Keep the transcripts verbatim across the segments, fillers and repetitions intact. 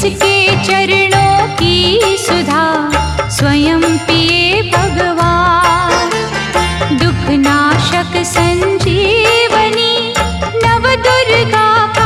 जिसके चरणों की सुधा स्वयं पिए भगवान। दुख नाशक संजीवनी नव दुर्गा का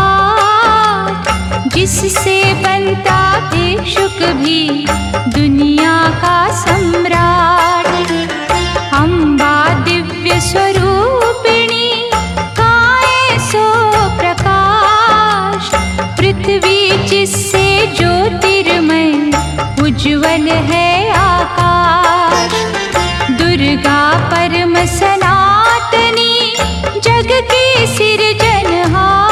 पाठ, जिससे बनता भिक्षुक भी दुनिया का सम्राट। अम्बा दिव्य स्वरूपिणी काए सो प्रकाश, पृथ्वी जिससे ज्योतिर्मय उज्ज्वल है आकाश। दुर्गा परम सनातनी जग की सिरजनहार,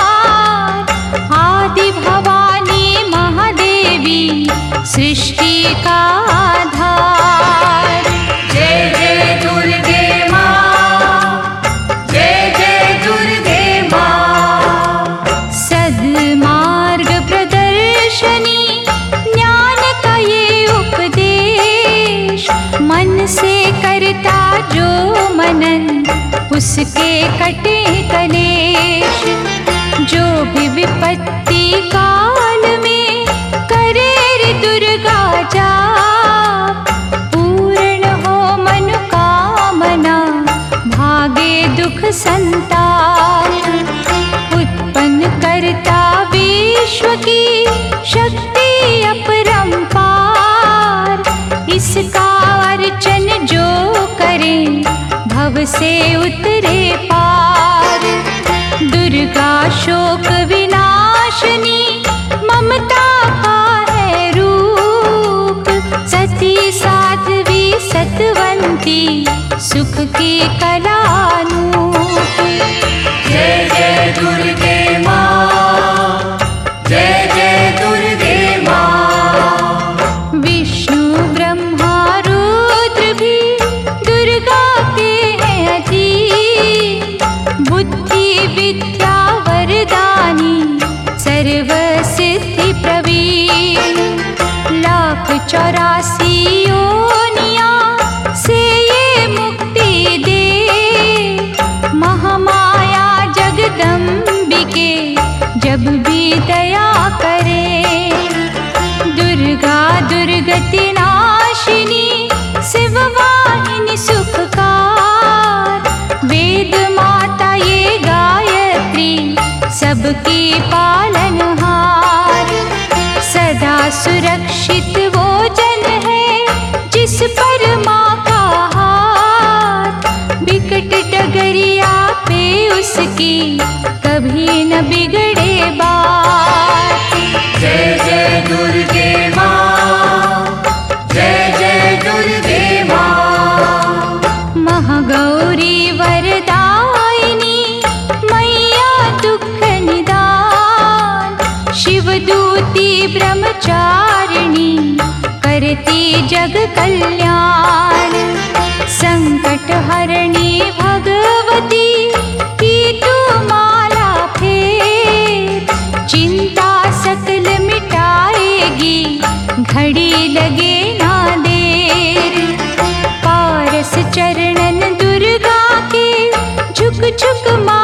आदि भवानी महादेवी सृष्टि का आधार। जय जय दुर्गे माँ, जय जय दुर्गे माँ। सद्मार्ग प्रदर्शनी ज्ञान का ये उपदेश, मन से करता जो मनन उसके कटे कलेश। जो भी विपत्ति काल में करे रे दुर्गा जाप, पूर्ण हो मनोकामना भागे दुख संताप। उत्पन्न करता विश्व की शक्ति अपरंपार, इसका अर्चन जो करे भव से उतरे पार। दुर्गा शोक विनाशिनी ममता का है रूप, सती साध्वी सतवंती सुख की कलानूप। जय जय दुर्गे माँ, जय जय दुर्गे माँ। विष्णु ब्रह्मा रुद्र भी दुर्गा के हैं अधीन, बुद्धि विद्या वरदानी सर्व सिद्धि प्रवीण। लाख चौरासी योनियां से ये मुक्ति दे, महामाया जगदम्बिके जब भी दया करे। दुर्गा दुर्गति नाशिनी शिववाहिनी सुखकार, वेद माता ये गायत्री सबकी पालनहार। सदा सुरक्षित वो जन है जिस पर माँ का हाथ, विकट डगरिया पे उसकी कभी न बिगड़े बात। जय जय दुर्गे माँ, जय जय दुर्गे माँ। महागौरी वरदायिनी मैया दुख निदान, शिवदूती ब्रह्मचारिणी करती जग कल्याण। संकट हरणी भगवती की तू माला फेर, चिंता सकल मिटाएगी घड़ी लगे ना देर। पारस चरणन दुर्गा के झुक झुक मा